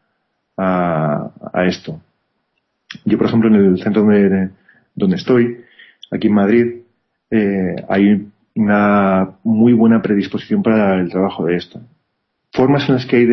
a esto. Yo, por ejemplo, en el centro donde estoy, aquí en Madrid, hay una muy buena predisposición para el trabajo de esto. Formas en las que hay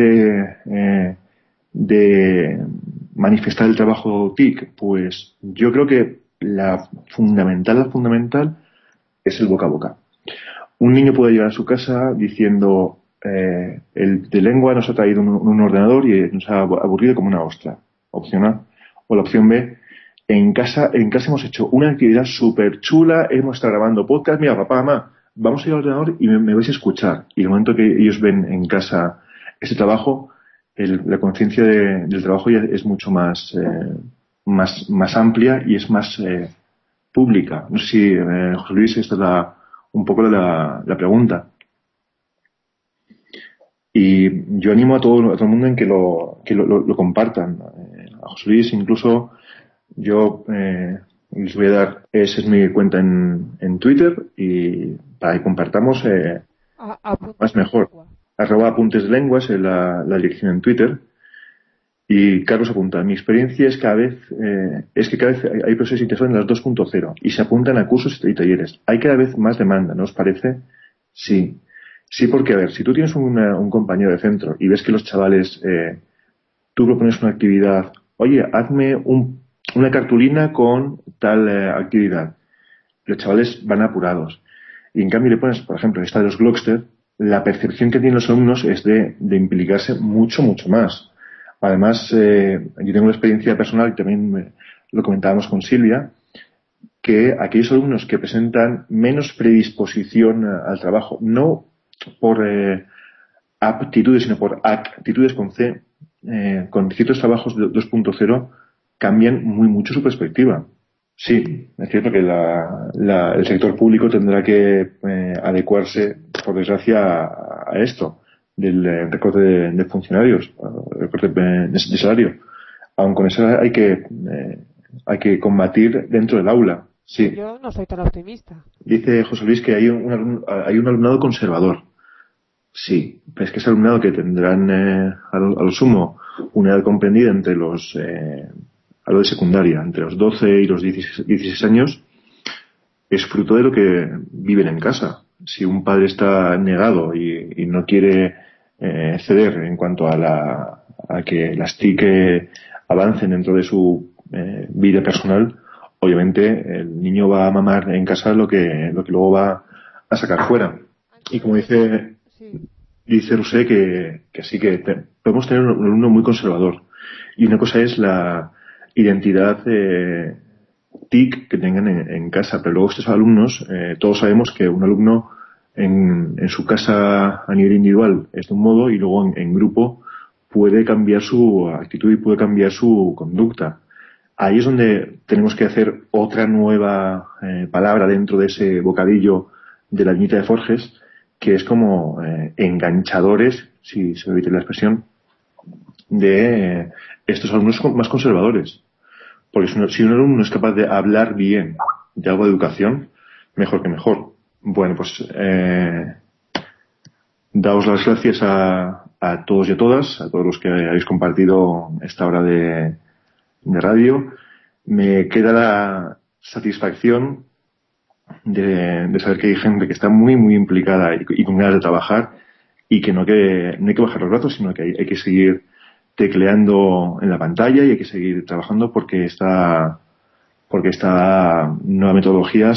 de manifestar el trabajo TIC, pues yo creo que la fundamental es el boca a boca. Un niño puede llegar a su casa diciendo el de lengua nos ha traído un ordenador y nos ha aburrido como una ostra. Opción A. O la opción B, en casa hemos hecho una actividad súper chula, hemos estado grabando podcast, mira papá, mamá, vamos a ir al ordenador y me vais a escuchar. Y el momento que ellos ven en casa ese trabajo, la conciencia del trabajo ya es mucho más amplia y es más pública. No sé si, José Luis, esta es un poco la pregunta. Y yo animo a todo el mundo en que lo compartan. A José Luis, incluso, yo les voy a dar, esa es mi cuenta en Twitter, y para que compartamos más mejor. @apunteslenguas es la dirección en Twitter. Y Carlos apunta, mi experiencia es que cada vez hay profesores interesados en las 2.0 y se apuntan a cursos y talleres. Hay cada vez más demanda, ¿no os parece? Sí. Sí, porque, a ver, si tú tienes un compañero de centro y ves que los chavales, tú propones una actividad, oye, hazme una cartulina con tal actividad. Los chavales van apurados. Y en cambio le pones, por ejemplo, esta de los Glockster, la percepción que tienen los alumnos es de implicarse mucho, mucho más. Además, yo tengo una experiencia personal, y también lo comentábamos con Silvia, que aquellos alumnos que presentan menos predisposición al trabajo, no por aptitudes, sino por actitudes con C, con ciertos trabajos de 2.0, cambian muy mucho su perspectiva. Sí, es cierto que el sector público tendrá que adecuarse, por desgracia, a esto del recorte de funcionarios, recorte de salario. Aun con eso hay que combatir dentro del aula. Sí. Yo no soy tan optimista. Dice José Luis que hay un alumnado conservador. Sí, es que ese alumnado que tendrán a lo sumo una edad comprendida entre a lo de secundaria, entre los 12 y los 16 años, es fruto de lo que viven en casa. Si un padre está negado y no quiere ceder en cuanto a que las TIC avancen dentro de su vida personal, obviamente el niño va a mamar en casa lo que luego va a sacar fuera. Y como dice Sí. Rusé, que sí que podemos tener un alumno muy conservador. Y una cosa es la identidad TIC que tengan en casa, pero luego estos alumnos, todos sabemos que un alumno en su casa a nivel individual es de un modo y luego en grupo puede cambiar su actitud y puede cambiar su conducta. Ahí es donde tenemos que hacer otra nueva palabra dentro de ese bocadillo de la viñeta de Forges, que es como enganchadores, si se me permite la expresión, de estos alumnos más conservadores. Porque si un alumno es capaz de hablar bien de algo de educación, mejor que mejor. Bueno, pues daos las gracias a todos y a todas, a todos los que habéis compartido esta hora de radio. Me queda la satisfacción de saber que hay gente que está muy, muy implicada y con ganas de trabajar y que no hay que bajar los brazos, sino que hay que seguir tecleando en la pantalla y hay que seguir trabajando porque esta nueva metodología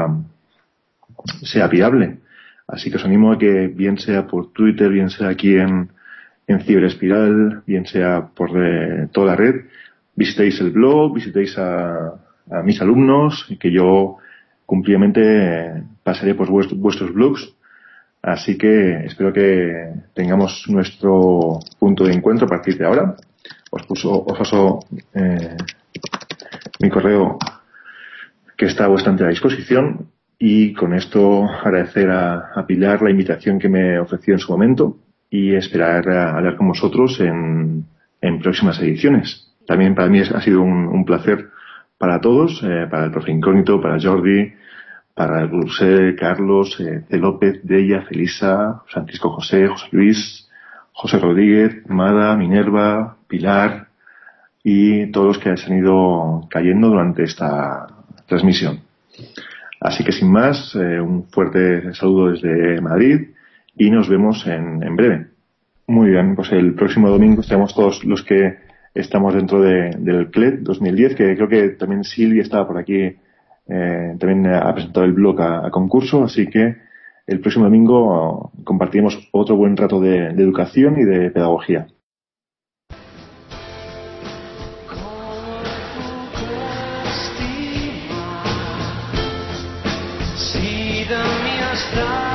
sea viable. Así que os animo a que, bien sea por Twitter, bien sea aquí en Ciberespiral, bien sea por toda la red, visitéis el blog, visitéis a mis alumnos, y que yo cumplidamente pasaré por vuestros blogs. Así que espero que tengamos nuestro punto de encuentro a partir de ahora. Os paso mi correo, que está a vuestra entera disposición, y con esto agradecer a Pilar la invitación que me ofreció en su momento y esperar a hablar con vosotros en próximas ediciones. También para mí ha sido un placer para todos, para el profe Incógnito, para Jordi, para Rusé, Carlos, C. López, Deya, Felisa, Francisco José, José Luis, José Rodríguez, Mada, Minerva, Pilar y todos los que han ido cayendo durante esta transmisión. Así que sin más, un fuerte saludo desde Madrid y nos vemos en breve. Muy bien, pues el próximo domingo estaremos todos los que estamos dentro del CLED 2010, que creo que también Silvia estaba por aquí, también ha presentado el blog a concurso, así que el próximo domingo compartiremos otro buen rato de educación y de pedagogía. Si de mi estado